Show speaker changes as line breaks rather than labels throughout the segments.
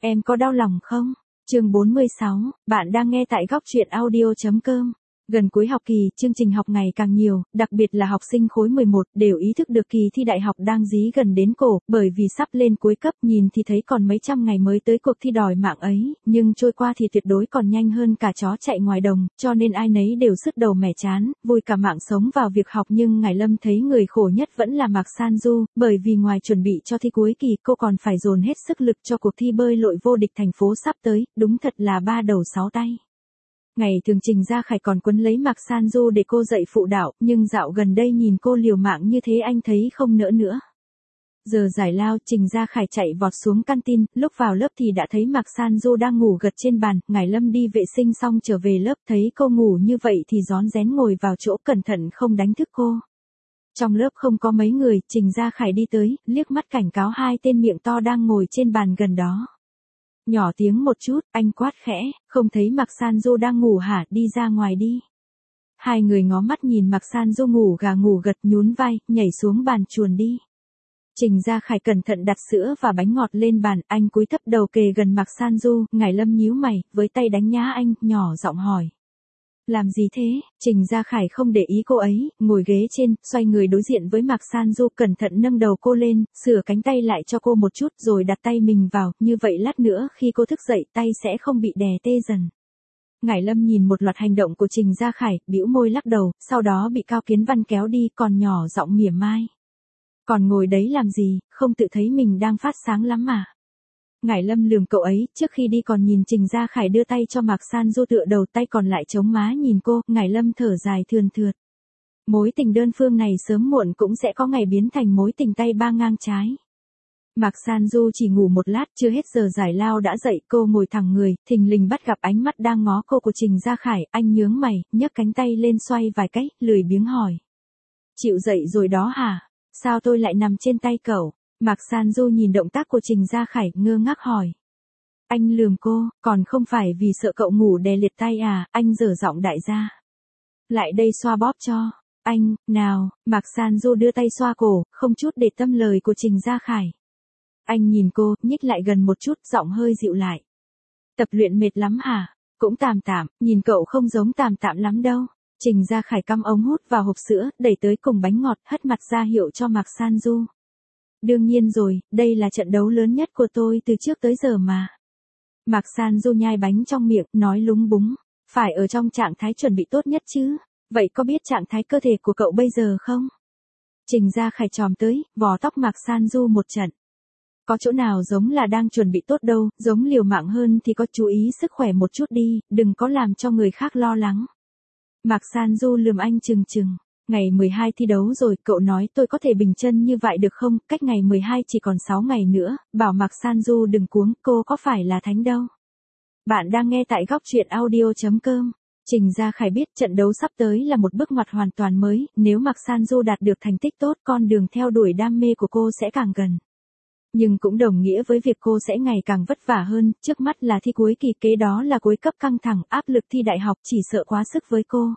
Em có đau lòng không? Chương 46, bạn đang nghe tại góc truyện audio.com. Gần cuối học kỳ, chương trình học ngày càng nhiều, đặc biệt là học sinh khối 11 đều ý thức được kỳ thi đại học đang dí gần đến cổ, bởi vì sắp lên cuối cấp, nhìn thì thấy còn mấy trăm ngày mới tới cuộc thi đòi mạng ấy, nhưng trôi qua thì tuyệt đối còn nhanh hơn cả chó chạy ngoài đồng, cho nên ai nấy đều sứt đầu mẻ chán, vui cả mạng sống vào việc học. Nhưng Ngải Lâm thấy người khổ nhất vẫn là Mạc San Du, bởi vì ngoài chuẩn bị cho thi cuối kỳ, cô còn phải dồn hết sức lực cho cuộc thi bơi lội vô địch thành phố sắp tới, đúng thật là ba đầu sáu tay. Ngày thường Trình Gia Khải còn quấn lấy Mạc San Du để cô dạy phụ đạo, nhưng dạo gần đây nhìn cô liều mạng như thế anh thấy không nỡ nữa. Giờ giải lao, Trình Gia Khải chạy vọt xuống canteen, lúc vào lớp thì đã thấy Mạc San Du đang ngủ gật trên bàn. Ngải Lâm đi vệ sinh xong trở về lớp, thấy cô ngủ như vậy thì rón rén ngồi vào chỗ cẩn thận không đánh thức cô. Trong lớp không có mấy người, Trình Gia Khải đi tới, liếc mắt cảnh cáo hai tên miệng to đang ngồi trên bàn gần đó. Nhỏ tiếng một chút, anh quát khẽ, không thấy Mạc San Du đang ngủ hả, đi ra ngoài đi. Hai người ngó mắt nhìn Mạc San Du ngủ gà ngủ gật, nhún vai, nhảy xuống bàn chuồn đi. Trình Gia Khải cẩn thận đặt sữa và bánh ngọt lên bàn, anh cúi thấp đầu kề gần Mạc San Du. Ngải Lâm nhíu mày, với tay đánh nhá anh, nhỏ giọng hỏi. Làm gì thế? Trình Gia Khải không để ý cô ấy, ngồi ghế trên, xoay người đối diện với Mạc San Du, cẩn thận nâng đầu cô lên, sửa cánh tay lại cho cô một chút rồi đặt tay mình vào, như vậy lát nữa khi cô thức dậy tay sẽ không bị đè tê dần. Ngải Lâm nhìn một loạt hành động của Trình Gia Khải, bĩu môi lắc đầu, sau đó bị Cao Kiến Văn kéo đi, còn nhỏ giọng mỉa mai. Còn ngồi đấy làm gì, không tự thấy mình đang phát sáng lắm mà. Ngải Lâm lườm cậu ấy, trước khi đi còn nhìn Trình Gia Khải đưa tay cho Mạc San Du tựa đầu, tay còn lại chống má nhìn cô. Ngải Lâm thở dài thườn thượt. Mối tình đơn phương này sớm muộn cũng sẽ có ngày biến thành mối tình tay ba ngang trái. Mạc San Du chỉ ngủ một lát, chưa hết giờ giải lao đã dậy, cô ngồi thẳng người, thình lình bắt gặp ánh mắt đang ngó cô của Trình Gia Khải, anh nhướng mày, nhấc cánh tay lên xoay vài cái, lười biếng hỏi. Chịu dậy rồi đó hả? Sao tôi lại nằm trên tay cậu? Mạc San Du nhìn động tác của Trình Gia Khải, ngơ ngác hỏi. Anh lườm cô, còn không phải vì sợ cậu ngủ đè liệt tay à, anh dở giọng đại gia. Lại đây xoa bóp cho. Anh, nào, Mạc San Du đưa tay xoa cổ, không chút để tâm lời của Trình Gia Khải. Anh nhìn cô, nhích lại gần một chút, giọng hơi dịu lại. Tập luyện mệt lắm hả? Cũng tạm tạm, nhìn cậu không giống tạm tạm lắm đâu. Trình Gia Khải cắm ống hút vào hộp sữa, đẩy tới cùng bánh ngọt, hất mặt ra hiệu cho Mạc San Du. Đương nhiên rồi, đây là trận đấu lớn nhất của tôi từ trước tới giờ mà. Mạc San Du nhai bánh trong miệng, nói lúng búng. Phải ở trong trạng thái chuẩn bị tốt nhất chứ. Vậy có biết trạng thái cơ thể của cậu bây giờ không? Trình Gia Khải chòm tới, vò tóc Mạc San Du một trận. Có chỗ nào giống là đang chuẩn bị tốt đâu, giống liều mạng hơn thì có chú ý sức khỏe một chút đi, đừng có làm cho người khác lo lắng. Mạc San Du lườm anh chừng chừng. Ngày 12 thi đấu rồi, cậu nói tôi có thể bình chân như vậy được không, cách ngày 12 chỉ còn 6 ngày nữa, bảo Mạc San Du đừng cuống, cô có phải là thánh đâu. Bạn đang nghe tại góc truyện audio.com. Trình Gia Khải biết trận đấu sắp tới là một bước ngoặt hoàn toàn mới, nếu Mạc San Du đạt được thành tích tốt, con đường theo đuổi đam mê của cô sẽ càng gần. Nhưng cũng đồng nghĩa với việc cô sẽ ngày càng vất vả hơn, trước mắt là thi cuối kỳ, kế đó là cuối cấp căng thẳng, áp lực thi đại học, chỉ sợ quá sức với cô.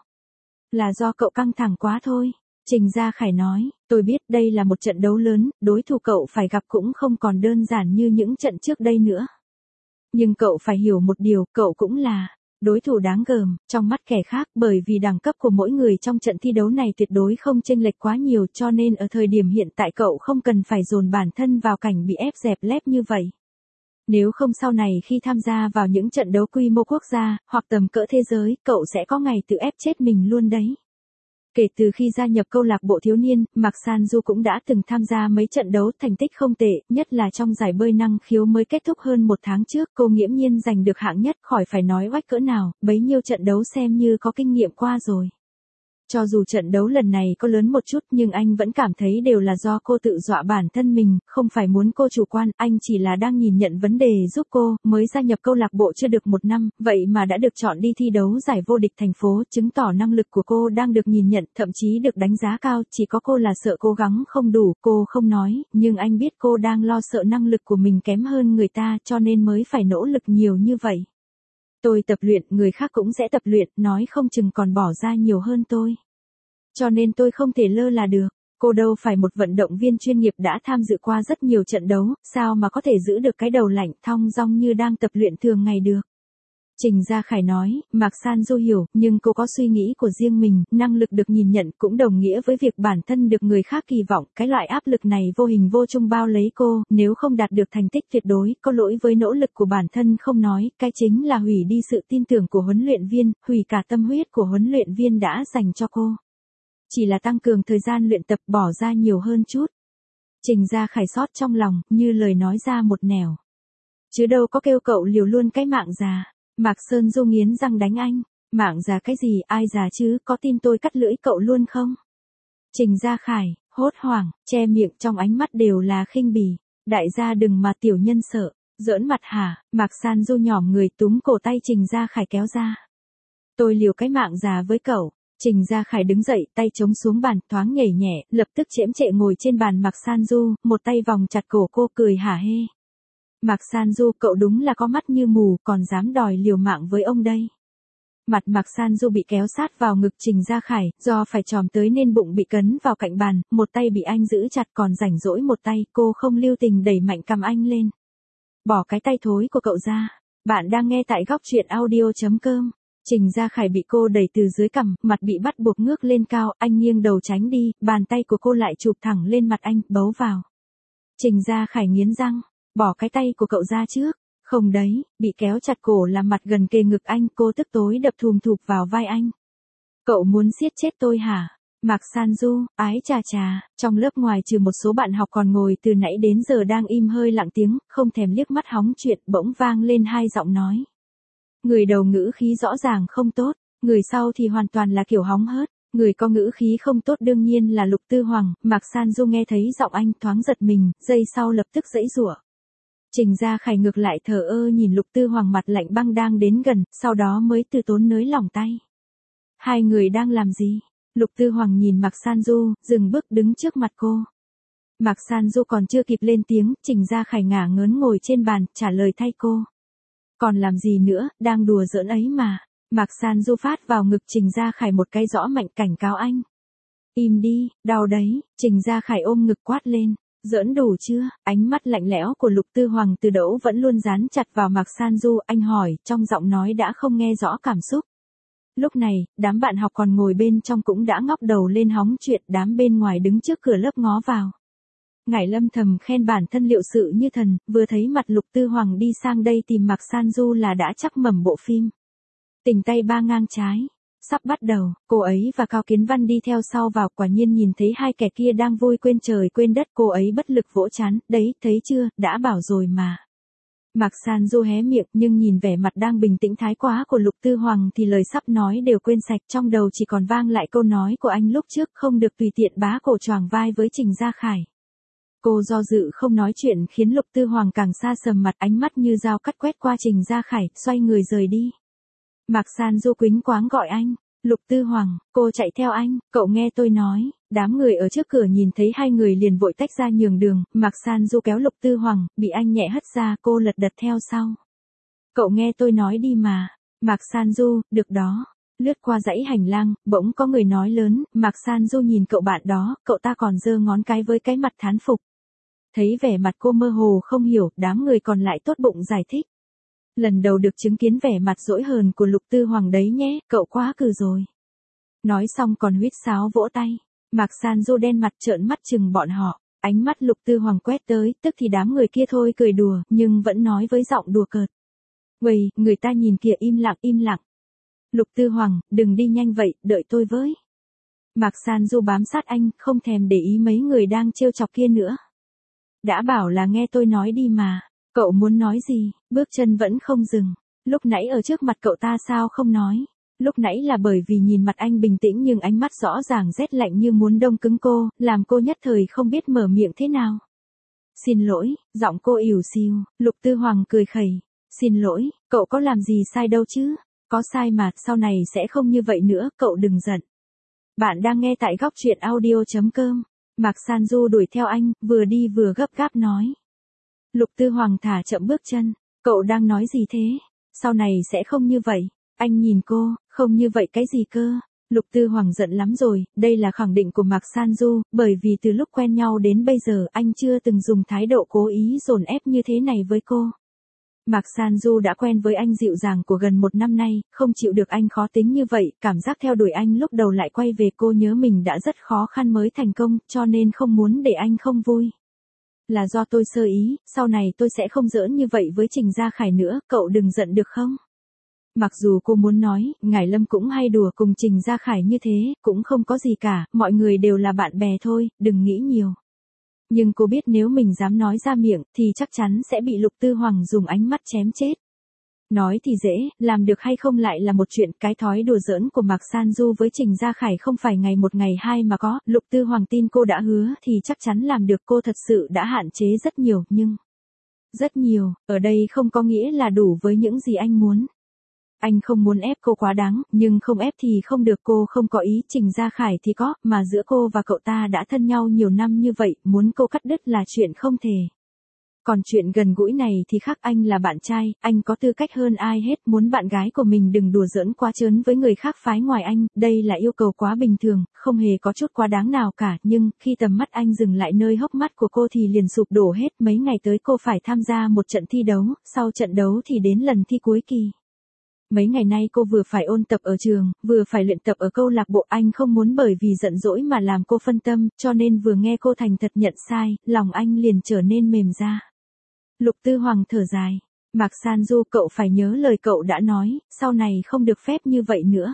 Là do cậu căng thẳng quá thôi. Trình Gia Khải nói, tôi biết đây là một trận đấu lớn, đối thủ cậu phải gặp cũng không còn đơn giản như những trận trước đây nữa. Nhưng cậu phải hiểu một điều, cậu cũng là đối thủ đáng gờm trong mắt kẻ khác, bởi vì đẳng cấp của mỗi người trong trận thi đấu này tuyệt đối không chênh lệch quá nhiều, cho nên ở thời điểm hiện tại cậu không cần phải dồn bản thân vào cảnh bị ép dẹp lép như vậy. Nếu không sau này khi tham gia vào những trận đấu quy mô quốc gia, hoặc tầm cỡ thế giới, cậu sẽ có ngày tự ép chết mình luôn đấy. Kể từ khi gia nhập câu lạc bộ thiếu niên, Mạc San Du cũng đã từng tham gia mấy trận đấu, thành tích không tệ, nhất là trong giải bơi năng khiếu mới kết thúc hơn một tháng trước, cô nghiễm nhiên giành được hạng nhất, khỏi phải nói oách cỡ nào, bấy nhiêu trận đấu xem như có kinh nghiệm qua rồi. Cho dù trận đấu lần này có lớn một chút nhưng anh vẫn cảm thấy đều là do cô tự dọa bản thân mình, không phải muốn cô chủ quan, anh chỉ là đang nhìn nhận vấn đề giúp cô, mới gia nhập câu lạc bộ chưa được một năm, vậy mà đã được chọn đi thi đấu giải vô địch thành phố, chứng tỏ năng lực của cô đang được nhìn nhận, thậm chí được đánh giá cao, chỉ có cô là sợ cố gắng không đủ, cô không nói, nhưng anh biết cô đang lo sợ năng lực của mình kém hơn người ta cho nên mới phải nỗ lực nhiều như vậy. Tôi tập luyện, người khác cũng sẽ tập luyện, nói không chừng còn bỏ ra nhiều hơn tôi. Cho nên tôi không thể lơ là được. Cô đâu phải một vận động viên chuyên nghiệp đã tham dự qua rất nhiều trận đấu, sao mà có thể giữ được cái đầu lạnh thong dong như đang tập luyện thường ngày được. Trình Gia Khải nói, Mạc San Du hiểu, nhưng cô có suy nghĩ của riêng mình, năng lực được nhìn nhận cũng đồng nghĩa với việc bản thân được người khác kỳ vọng, cái loại áp lực này vô hình vô chung bao lấy cô, nếu không đạt được thành tích tuyệt đối, có lỗi với nỗ lực của bản thân không nói, cái chính là hủy đi sự tin tưởng của huấn luyện viên, hủy cả tâm huyết của huấn luyện viên đã dành cho cô. Chỉ là tăng cường thời gian luyện tập bỏ ra nhiều hơn chút. Trình Gia Khải xót trong lòng, như lời nói ra một nẻo. Chứ đâu có kêu cậu liều luôn cái mạng già. Mạc Sơn Du nghiến răng đánh anh. Mạng già cái gì, ai già chứ, có tin tôi cắt lưỡi cậu luôn không? Trình Gia Khải, hốt hoảng, che miệng trong ánh mắt đều là khinh bỉ. Đại gia đừng mà tiểu nhân sợ. Giỡn mặt hả? Mạc San Du nhỏm người túm cổ tay Trình Gia Khải kéo ra. Tôi liều cái mạng già với cậu. Trình Gia Khải đứng dậy, tay chống xuống bàn, thoáng nhảy nhẹ, lập tức chễm chệ ngồi trên bàn Mạc San Du, một tay vòng chặt cổ cô cười hả hê. Mạc San Du, cậu đúng là có mắt như mù, còn dám đòi liều mạng với ông đây. Mặt Mạc San Du bị kéo sát vào ngực Trình Gia Khải, do phải tròm tới nên bụng bị cấn vào cạnh bàn, một tay bị anh giữ chặt còn rảnh rỗi một tay, cô không lưu tình đẩy mạnh cầm anh lên. Bỏ cái tay thối của cậu ra. Bạn đang nghe tại góc truyện audio.com. Trình Gia Khải bị cô đẩy từ dưới cằm, mặt bị bắt buộc ngước lên cao, anh nghiêng đầu tránh đi, bàn tay của cô lại chụp thẳng lên mặt anh, bấu vào. Trình Gia Khải nghiến răng, bỏ cái tay của cậu ra trước. Không đấy, bị kéo chặt cổ làm mặt gần kề ngực anh, cô tức tối đập thùm thụp vào vai anh. Cậu muốn giết chết tôi hả? Mạc San Du, ái chà chà, trong lớp ngoài trừ một số bạn học còn ngồi từ nãy đến giờ đang im hơi lặng tiếng, không thèm liếc mắt hóng chuyện, bỗng vang lên hai giọng nói. Người đầu ngữ khí rõ ràng không tốt, người sau thì hoàn toàn là kiểu hóng hớt, người có ngữ khí không tốt đương nhiên là Lục Tư Hoàng. Mạc San Du nghe thấy giọng anh thoáng giật mình, giây sau lập tức giãy giụa. Trình Gia Khải ngược lại thờ ơ nhìn Lục Tư Hoàng mặt lạnh băng đang đến gần, sau đó mới từ tốn nới lỏng tay. Hai người đang làm gì? Lục Tư Hoàng nhìn Mạc San Du, dừng bước đứng trước mặt cô. Mạc San Du còn chưa kịp lên tiếng, Trình Gia Khải ngả ngớn ngồi trên bàn, trả lời thay cô. Còn làm gì nữa, đang đùa giỡn ấy mà. Mạc San Du phát vào ngực Trình Gia Khải một cái rõ mạnh cảnh cáo anh. Im đi, đau đấy. Trình Gia Khải ôm ngực quát lên. Giỡn đủ chưa? Ánh mắt lạnh lẽo của Lục Tư Hoàng từ đẫu vẫn luôn dán chặt vào Mạc San Du, anh hỏi, trong giọng nói đã không nghe rõ cảm xúc. Lúc này, đám bạn học còn ngồi bên trong cũng đã ngóc đầu lên hóng chuyện, đám bên ngoài đứng trước cửa lớp ngó vào. Ngải Lâm thầm khen bản thân liệu sự như thần, vừa thấy mặt Lục Tư Hoàng đi sang đây tìm Mạc San Du là đã chắc mẩm bộ phim. Tình tay ba ngang trái. Sắp bắt đầu, cô ấy và Cao Kiến Văn đi theo sau vào, quả nhiên nhìn thấy hai kẻ kia đang vui quên trời quên đất, cô ấy bất lực vỗ trán, đấy, thấy chưa, đã bảo rồi mà. Mạc San Du hé miệng nhưng nhìn vẻ mặt đang bình tĩnh thái quá của Lục Tư Hoàng thì lời sắp nói đều quên sạch, trong đầu chỉ còn vang lại câu nói của anh lúc trước, không được tùy tiện bá cổ choàng vai với Trình Gia Khải. Cô do dự không nói chuyện khiến Lục Tư Hoàng càng xa sầm mặt, ánh mắt như dao cắt quét qua Trình Gia Khải, xoay người rời đi. Mạc San Du quýnh quáng gọi anh. Lục Tư Hoàng, cô chạy theo anh, cậu nghe tôi nói. Đám người ở trước cửa nhìn thấy hai người liền vội tách ra nhường đường, Mạc San Du kéo Lục Tư Hoàng, bị anh nhẹ hất ra, cô lật đật theo sau. Cậu nghe tôi nói đi mà. Mạc San Du, được đó. Lướt qua dãy hành lang, bỗng có người nói lớn, Mạc San Du nhìn cậu bạn đó, cậu ta còn giơ ngón cái với cái mặt thán phục. Thấy vẻ mặt cô mơ hồ không hiểu, đám người còn lại tốt bụng giải thích. Lần đầu được chứng kiến vẻ mặt dỗi hờn của Lục Tư Hoàng đấy nhé, cậu quá cừ rồi. Nói xong còn huýt sáo vỗ tay. Mạc San Du đen mặt trợn mắt chừng bọn họ, ánh mắt Lục Tư Hoàng quét tới, tức thì đám người kia thôi cười đùa, nhưng vẫn nói với giọng đùa cợt. Uầy, người ta nhìn kìa, im lặng im lặng. Lục Tư Hoàng, đừng đi nhanh vậy, đợi tôi với. Mạc San Du bám sát anh, không thèm để ý mấy người đang trêu chọc kia nữa. Đã bảo là nghe tôi nói đi mà. Cậu muốn nói gì? Bước chân vẫn không dừng. Lúc nãy ở trước mặt cậu ta sao không nói? Lúc nãy là bởi vì nhìn mặt anh bình tĩnh nhưng ánh mắt rõ ràng rét lạnh như muốn đông cứng cô, làm cô nhất thời không biết mở miệng thế nào. Xin lỗi, giọng cô ỉu xìu. Lục Tư Hoàng cười khẩy. Xin lỗi, cậu có làm gì sai đâu chứ? Có sai mà, sau này sẽ không như vậy nữa, cậu đừng giận. Bạn đang nghe tại góc truyện audio.com. Mạc San Du đuổi theo anh, vừa đi vừa gấp gáp nói. Lục Tư Hoàng thả chậm bước chân. Cậu đang nói gì thế? Sau này sẽ không như vậy. Anh nhìn cô, không như vậy cái gì cơ? Lục Tư Hoàng giận lắm rồi, đây là khẳng định của Mạc San Du, bởi vì từ lúc quen nhau đến bây giờ anh chưa từng dùng thái độ cố ý dồn ép như thế này với cô. Mạc San Du đã quen với anh dịu dàng của gần 1 năm nay, không chịu được anh khó tính như vậy, cảm giác theo đuổi anh lúc đầu lại quay về cô nhớ mình đã rất khó khăn mới thành công, cho nên không muốn để anh không vui. Là do tôi sơ ý, sau này tôi sẽ không giỡn như vậy với Trình Gia Khải nữa, cậu đừng giận được không? Mặc dù cô muốn nói, Ngải Lâm cũng hay đùa cùng Trình Gia Khải như thế, cũng không có gì cả, mọi người đều là bạn bè thôi, đừng nghĩ nhiều. Nhưng cô biết nếu mình dám nói ra miệng, thì chắc chắn sẽ bị Lục Tư Hoàng dùng ánh mắt chém chết. Nói thì dễ, làm được hay không lại là một chuyện, cái thói đùa giỡn của Mạc San Du với Trình Gia Khải không phải ngày một ngày hai mà có, Lục Tư Hoàng tin cô đã hứa thì chắc chắn làm được, cô thật sự đã hạn chế rất nhiều, nhưng... Rất nhiều, ở đây không có nghĩa là đủ với những gì anh muốn. Anh không muốn ép cô quá đáng, nhưng không ép thì không được, cô không có ý, Trình Gia Khải thì có, mà giữa cô và cậu ta đã thân nhau nhiều năm như vậy, muốn cô cắt đứt là chuyện không thể. Còn chuyện gần gũi này thì khác, anh là bạn trai, anh có tư cách hơn ai hết, muốn bạn gái của mình đừng đùa giỡn quá trớn với người khác phái ngoài anh, đây là yêu cầu quá bình thường, không hề có chút quá đáng nào cả, nhưng khi tầm mắt anh dừng lại nơi hốc mắt của cô thì liền sụp đổ hết, mấy ngày tới cô phải tham gia một trận thi đấu, sau trận đấu thì đến lần thi cuối kỳ. Mấy ngày nay cô vừa phải ôn tập ở trường, vừa phải luyện tập ở câu lạc bộ, anh không muốn bởi vì giận dỗi mà làm cô phân tâm, cho nên vừa nghe cô thành thật nhận sai, lòng anh liền trở nên mềm ra. Lục Tư Hoàng thở dài. Mạc San Du, cậu phải nhớ lời cậu đã nói, sau này không được phép như vậy nữa.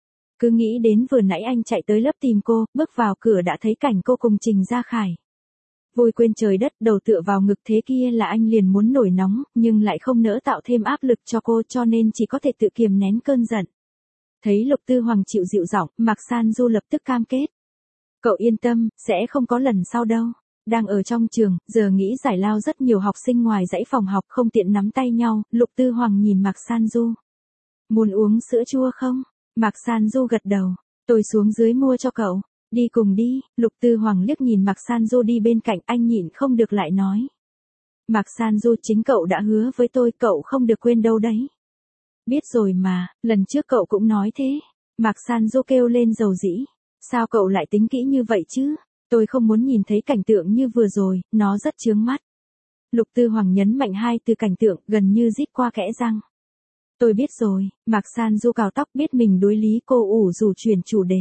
Cứ nghĩ đến vừa nãy anh chạy tới lớp tìm cô, bước vào cửa đã thấy cảnh cô cùng Trình Gia Khải. Vui quên trời đất, đầu tựa vào ngực thế kia là anh liền muốn nổi nóng, nhưng lại không nỡ tạo thêm áp lực cho cô, cho nên chỉ có thể tự kiềm nén cơn giận. Thấy Lục Tư Hoàng chịu dịu giọng, Mạc San Du lập tức cam kết. Cậu yên tâm, sẽ không có lần sau đâu. Đang ở trong trường, giờ nghĩ giải lao rất nhiều học sinh ngoài dãy phòng học không tiện nắm tay nhau, Lục Tư Hoàng nhìn Mạc San Du. Muốn uống sữa chua không? Mạc San Du gật đầu. Tôi xuống dưới mua cho cậu. Đi cùng đi, Lục Tư Hoàng liếc nhìn Mạc San Du đi bên cạnh, anh nhịn không được lại nói. Mạc San Du, chính cậu đã hứa với tôi, cậu không được quên đâu đấy. Biết rồi mà, lần trước cậu cũng nói thế. Mạc San Du kêu lên dầu dĩ. Sao cậu lại tính kỹ như vậy chứ? Tôi không muốn nhìn thấy cảnh tượng như vừa rồi, nó rất chướng mắt. Lục Tư Hoàng nhấn mạnh hai từ cảnh tượng, gần như rít qua kẽ răng. Tôi biết rồi, Mạc San Du cào tóc, biết mình đối lý, cô ủ rủ chuyển chủ đề.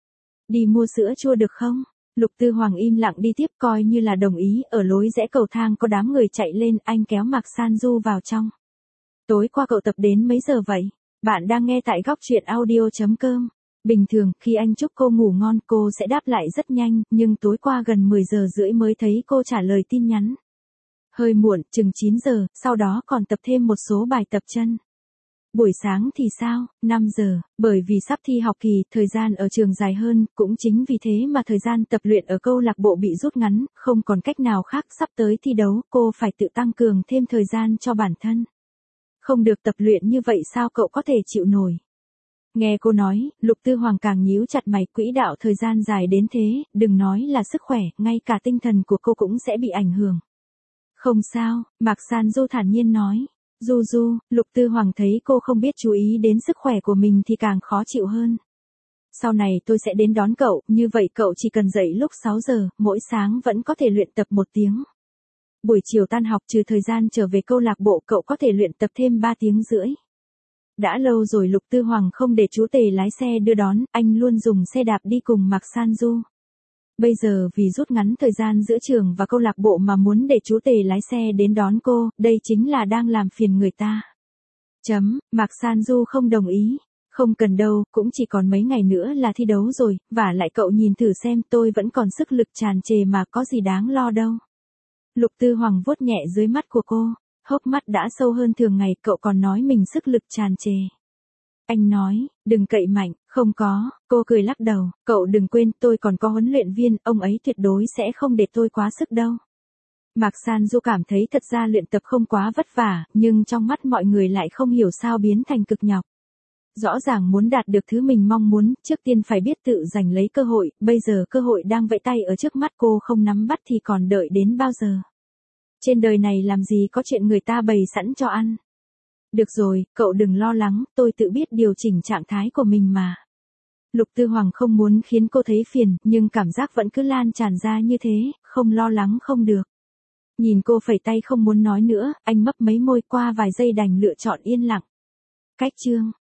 Đi mua sữa chua được không? Lục Tư Hoàng im lặng đi tiếp, coi như là đồng ý, ở lối rẽ cầu thang có đám người chạy lên, anh kéo Mạc San Du vào trong. Tối qua cậu tập đến mấy giờ vậy? Bạn đang nghe tại góc truyện audio.com. Bình thường, khi anh chúc cô ngủ ngon, cô sẽ đáp lại rất nhanh, nhưng tối qua gần 10 giờ rưỡi mới thấy cô trả lời tin nhắn. Hơi muộn, chừng 9 giờ, sau đó còn tập thêm một số bài tập chân. Buổi sáng thì sao? 5 giờ, bởi vì sắp thi học kỳ, thời gian ở trường dài hơn, cũng chính vì thế mà thời gian tập luyện ở câu lạc bộ bị rút ngắn, không còn cách nào khác, sắp tới thi đấu, cô phải tự tăng cường thêm thời gian cho bản thân. Không được tập luyện như vậy sao cậu có thể chịu nổi? Nghe cô nói, Lục Tư Hoàng càng nhíu chặt mày, quỹ đạo thời gian dài đến thế, đừng nói là sức khỏe, ngay cả tinh thần của cô cũng sẽ bị ảnh hưởng. Không sao, Mạc San Du thản nhiên nói. Du, Lục Tư Hoàng thấy cô không biết chú ý đến sức khỏe của mình thì càng khó chịu hơn. Sau này tôi sẽ đến đón cậu, như vậy cậu chỉ cần dậy lúc 6 giờ, mỗi sáng vẫn có thể luyện tập 1 tiếng. Buổi chiều tan học trừ thời gian trở về câu lạc bộ cậu có thể luyện tập thêm 3 tiếng rưỡi. Đã lâu rồi Lục Tư Hoàng không để chú Tề lái xe đưa đón, anh luôn dùng xe đạp đi cùng Mạc San Du. Bây giờ vì rút ngắn thời gian giữa trường và câu lạc bộ mà muốn để chú Tề lái xe đến đón cô, đây chính là đang làm phiền người ta. Mạc San Du không đồng ý. Không cần đâu, cũng chỉ còn mấy ngày nữa là thi đấu rồi, vả lại cậu nhìn thử xem, tôi vẫn còn sức lực tràn trề mà, có gì đáng lo đâu. Lục Tư Hoàng vuốt nhẹ dưới mắt của cô, hốc mắt đã sâu hơn thường ngày, cậu còn nói mình sức lực tràn trề. Anh nói, đừng cậy mạnh, không có, cô cười lắc đầu, cậu đừng quên tôi còn có huấn luyện viên, ông ấy tuyệt đối sẽ không để tôi quá sức đâu. Mạc San Du cảm thấy thật ra luyện tập không quá vất vả, nhưng trong mắt mọi người lại không hiểu sao biến thành cực nhọc. Rõ ràng muốn đạt được thứ mình mong muốn, trước tiên phải biết tự giành lấy cơ hội, bây giờ cơ hội đang vẫy tay ở trước mắt cô, không nắm bắt thì còn đợi đến bao giờ. Trên đời này làm gì có chuyện người ta bày sẵn cho ăn. Được rồi, cậu đừng lo lắng, tôi tự biết điều chỉnh trạng thái của mình mà. Lục Tư Hoàng không muốn khiến cô thấy phiền, nhưng cảm giác vẫn cứ lan tràn ra như thế, không lo lắng không được. Nhìn cô phẩy tay không muốn nói nữa, anh mấp mấy môi, qua vài giây đành lựa chọn yên lặng. Cách chương